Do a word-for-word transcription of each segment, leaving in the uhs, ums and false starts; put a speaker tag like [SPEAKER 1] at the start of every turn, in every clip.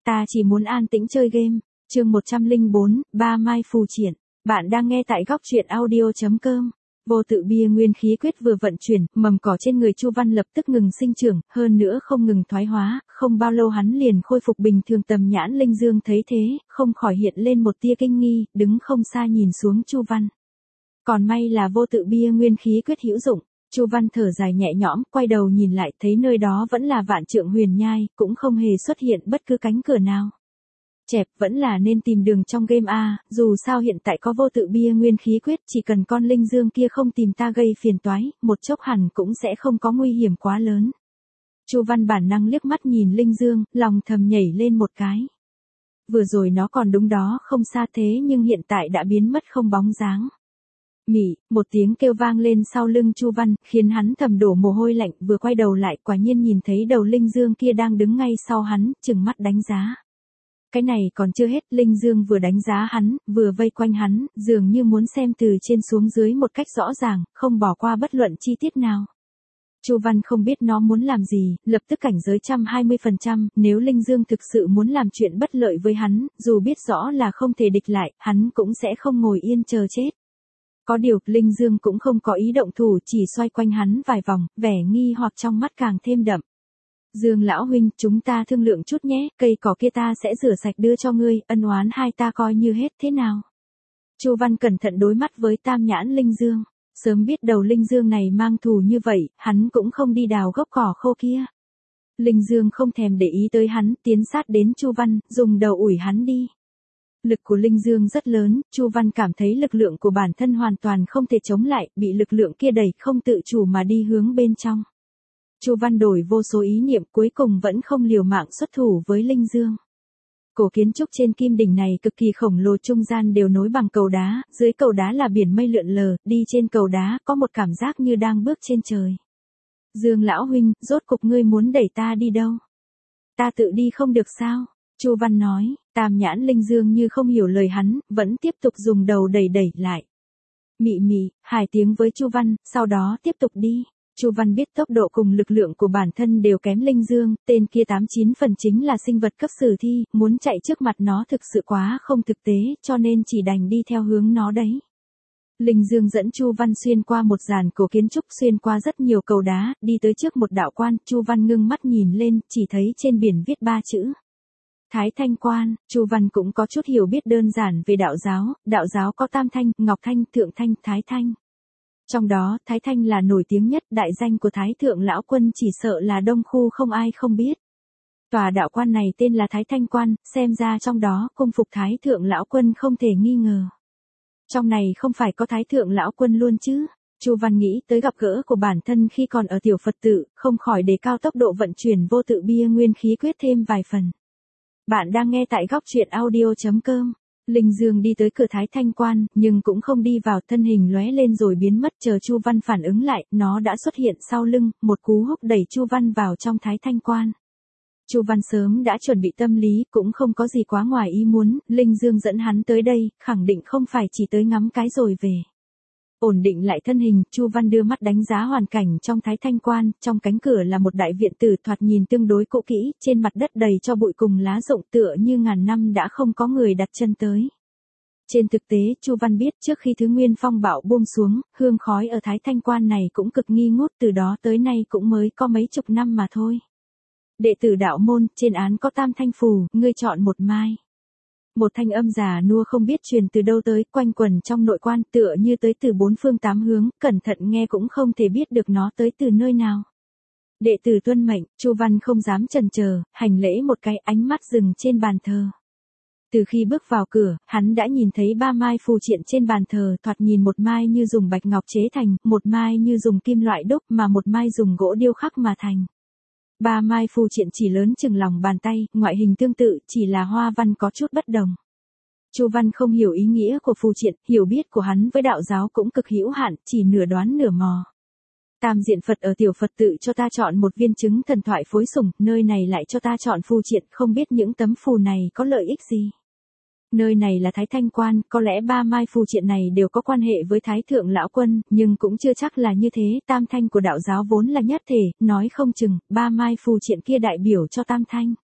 [SPEAKER 1] Ta chỉ muốn an tĩnh chơi game. Chương một trăm lẻ bốn, Ba Mai phù triện. Bạn đang nghe tại góc truyện audio chấm com. Vô tự bia nguyên khí quyết vừa vận chuyển, mầm cỏ trên người Chu Văn lập tức ngừng sinh trưởng, hơn nữa không ngừng thoái hóa, không bao lâu hắn liền khôi phục bình thường. Tầm nhãn linh dương thấy thế, không khỏi hiện lên một tia kinh nghi, đứng không xa nhìn xuống Chu Văn. Còn may là vô tự bia nguyên khí quyết hữu dụng. Chu Văn thở dài nhẹ nhõm, quay đầu nhìn lại thấy nơi đó vẫn là vạn trượng huyền nhai, cũng không hề xuất hiện bất cứ cánh cửa nào. Chẹp, vẫn là nên tìm đường trong game a, dù sao hiện tại có vô tự bia nguyên khí quyết, chỉ cần con linh dương kia không tìm ta gây phiền toái, một chốc hẳn cũng sẽ không có nguy hiểm quá lớn. Chu Văn bản năng liếc mắt nhìn linh dương, lòng thầm nhảy lên một cái. Vừa rồi nó còn đúng đó không xa thế nhưng hiện tại đã biến mất không bóng dáng. Mị, một tiếng kêu vang lên sau lưng Chu Văn, khiến hắn thầm đổ mồ hôi lạnh, vừa quay đầu lại quả nhiên nhìn thấy đầu linh dương kia đang đứng ngay sau hắn, trừng mắt đánh giá. Cái này còn chưa hết, linh dương vừa đánh giá hắn, vừa vây quanh hắn, dường như muốn xem từ trên xuống dưới một cách rõ ràng, không bỏ qua bất luận chi tiết nào. Chu Văn không biết nó muốn làm gì, lập tức cảnh giới một trăm hai mươi phần trăm, nếu linh dương thực sự muốn làm chuyện bất lợi với hắn, dù biết rõ là không thể địch lại, hắn cũng sẽ không ngồi yên chờ chết. Có điều, linh dương cũng không có ý động thủ, chỉ xoay quanh hắn vài vòng, vẻ nghi hoặc trong mắt càng thêm đậm. Dương lão huynh, chúng ta thương lượng chút nhé, cây cỏ kia ta sẽ rửa sạch đưa cho ngươi, ân oán hai ta coi như hết thế nào. Chu Văn cẩn thận đối mắt với tam nhãn linh dương, sớm biết đầu linh dương này mang thù như vậy, hắn cũng không đi đào gốc cỏ khô kia. Linh dương không thèm để ý tới hắn, tiến sát đến Chu Văn, dùng đầu ủi hắn đi. Lực của linh dương rất lớn, Chu Văn cảm thấy lực lượng của bản thân hoàn toàn không thể chống lại, bị lực lượng kia đẩy không tự chủ mà đi hướng bên trong. Chu Văn đổi vô số ý niệm, cuối cùng vẫn không liều mạng xuất thủ với linh dương. Cổ kiến trúc trên kim đỉnh này cực kỳ khổng lồ, trung gian đều nối bằng cầu đá, dưới cầu đá là biển mây lượn lờ, đi trên cầu đá có một cảm giác như đang bước trên trời. Dương lão huynh, rốt cục ngươi muốn đẩy ta đi đâu? Ta tự đi không được sao? Chu Văn nói. Tam nhãn linh dương như không hiểu lời hắn, vẫn tiếp tục dùng đầu đẩy đẩy lại. Mị mị, hai tiếng với Chu Văn, sau đó tiếp tục đi. Chu Văn biết tốc độ cùng lực lượng của bản thân đều kém linh dương, tên kia tám chín phần chính là sinh vật cấp sử thi, muốn chạy trước mặt nó thực sự quá không thực tế, cho nên chỉ đành đi theo hướng nó đấy. Linh dương dẫn Chu Văn xuyên qua một dàn cổ kiến trúc, xuyên qua rất nhiều cầu đá, đi tới trước một đạo quan, Chu Văn ngưng mắt nhìn lên, chỉ thấy trên biển viết ba chữ. Thái Thanh Quan. Chu Văn cũng có chút hiểu biết đơn giản về đạo giáo, đạo giáo có Tam Thanh, Ngọc Thanh, Thượng Thanh, Thái Thanh. Trong đó, Thái Thanh là nổi tiếng nhất, đại danh của Thái Thượng Lão Quân chỉ sợ là đông khu không ai không biết. Tòa đạo quan này tên là Thái Thanh Quan, xem ra trong đó cung phục Thái Thượng Lão Quân không thể nghi ngờ. Trong này không phải có Thái Thượng Lão Quân luôn chứ? Chu Văn nghĩ tới gặp gỡ của bản thân khi còn ở tiểu Phật tự, không khỏi đề cao tốc độ vận chuyển vô tự bia nguyên khí quyết thêm vài phần. Bạn đang nghe tại góc truyện audio chấm com. Linh dương đi tới cửa Thái Thanh Quan, nhưng cũng không đi vào, thân hình lóe lên rồi biến mất, chờ Chu Văn phản ứng lại, nó đã xuất hiện sau lưng, một cú húc đẩy Chu Văn vào trong Thái Thanh Quan. Chu Văn sớm đã chuẩn bị tâm lý, cũng không có gì quá ngoài ý muốn, linh dương dẫn hắn tới đây, khẳng định không phải chỉ tới ngắm cái rồi về. Ổn định lại thân hình, Chu Văn đưa mắt đánh giá hoàn cảnh trong Thái Thanh Quan, trong cánh cửa là một đại viện tử thoạt nhìn tương đối cũ kỹ, trên mặt đất đầy cho bụi cùng lá rụng tựa như ngàn năm đã không có người đặt chân tới. Trên thực tế, Chu Văn biết trước khi Thứ Nguyên phong bạo buông xuống, hương khói ở Thái Thanh Quan này cũng cực nghi ngút, từ đó tới nay cũng mới có mấy chục năm mà thôi. Đệ tử đạo môn, trên án có tam thanh phù, ngươi chọn một mai. Một thanh âm già nua không biết truyền từ đâu tới, quanh quẩn trong nội quan, tựa như tới từ bốn phương tám hướng, cẩn thận nghe cũng không thể biết được nó tới từ nơi nào. Đệ tử tuân mệnh, Chu Văn không dám chần chờ, hành lễ một cái, ánh mắt dừng trên bàn thờ. Từ khi bước vào cửa, hắn đã nhìn thấy ba mai phù triện trên bàn thờ, thoạt nhìn một mai như dùng bạch ngọc chế thành, một mai như dùng kim loại đúc, mà một mai dùng gỗ điêu khắc mà thành. Ba mai phù triện chỉ lớn chừng lòng bàn tay, ngoại hình tương tự, chỉ là hoa văn có chút bất đồng. Chu Văn không hiểu ý nghĩa của phù triện, hiểu biết của hắn với đạo giáo cũng cực hữu hạn, chỉ nửa đoán nửa mò. Tam diện Phật ở tiểu Phật tự cho ta chọn một viên trứng thần thoại phối sủng, nơi này lại cho ta chọn phù triện, không biết những tấm phù này có lợi ích gì. Nơi này là Thái Thanh Quan, có lẽ ba mai phù triện này đều có quan hệ với Thái Thượng Lão Quân, nhưng cũng chưa chắc là như thế, Tam Thanh của đạo giáo vốn là nhất thể, nói không chừng, ba mai phù triện kia đại biểu cho Tam Thanh.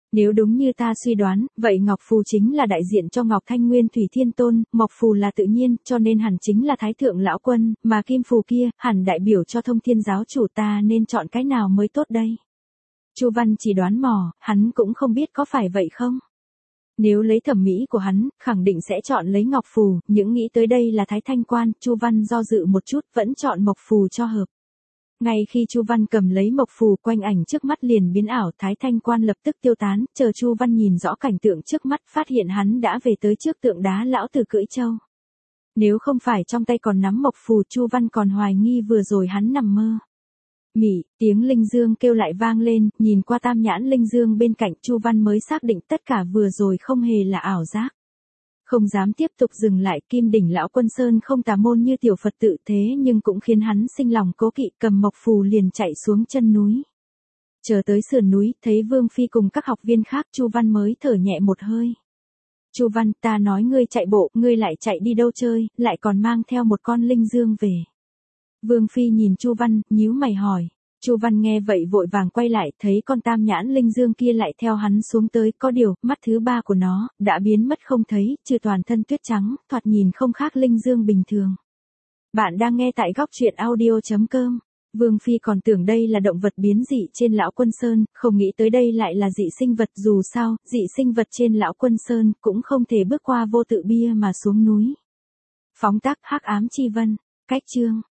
[SPEAKER 1] Nếu đúng như ta suy đoán, vậy Ngọc Phù chính là đại diện cho Ngọc Thanh Nguyên Thủy Thiên Tôn, Mộc Phù là tự nhiên, cho nên hẳn chính là Thái Thượng Lão Quân, mà Kim Phù kia, hẳn đại biểu cho Thông Thiên giáo chủ, ta nên chọn cái nào mới tốt đây? Chu Văn chỉ đoán mò, hắn cũng không biết có phải vậy không? Nếu lấy thẩm mỹ của hắn, khẳng định sẽ chọn lấy Ngọc Phù, những nghĩ tới đây là Thái Thanh Quan, Chu Văn do dự một chút, vẫn chọn Mộc Phù cho hợp. Ngay khi Chu Văn cầm lấy Mộc Phù, quanh ảnh trước mắt liền biến ảo, Thái Thanh Quan lập tức tiêu tán, chờ Chu Văn nhìn rõ cảnh tượng trước mắt, phát hiện hắn đã về tới trước tượng đá lão tử cưỡi trâu. Nếu không phải trong tay còn nắm Mộc Phù, Chu Văn còn hoài nghi vừa rồi hắn nằm mơ. Mỉ, tiếng linh dương kêu lại vang lên, nhìn qua tam nhãn linh dương bên cạnh, Chu Văn mới xác định tất cả vừa rồi không hề là ảo giác. Không dám tiếp tục dừng lại, Kim Đỉnh Lão Quân Sơn không tà môn như tiểu Phật tự thế nhưng cũng khiến hắn sinh lòng cố kỵ, cầm Mộc Phù liền chạy xuống chân núi. Chờ tới sườn núi, thấy Vương Phi cùng các học viên khác, Chu Văn mới thở nhẹ một hơi. Chu Văn, ta nói ngươi chạy bộ, ngươi lại chạy đi đâu chơi, lại còn mang theo một con linh dương về. Vương Phi nhìn Chu Văn, nhíu mày hỏi. Chu Văn nghe vậy vội vàng quay lại, thấy con tam nhãn linh dương kia lại theo hắn xuống tới, có điều, mắt thứ ba của nó, đã biến mất không thấy, trừ toàn thân tuyết trắng, thoạt nhìn không khác linh dương bình thường. Bạn đang nghe tại góc truyện audio chấm com. Vương Phi còn tưởng đây là động vật biến dị trên Lão Quân Sơn, không nghĩ tới đây lại là dị sinh vật, dù sao, dị sinh vật trên Lão Quân Sơn, cũng không thể bước qua vô tự bia mà xuống núi. Phóng tác Hắc Ám Chi Vân, cách chương.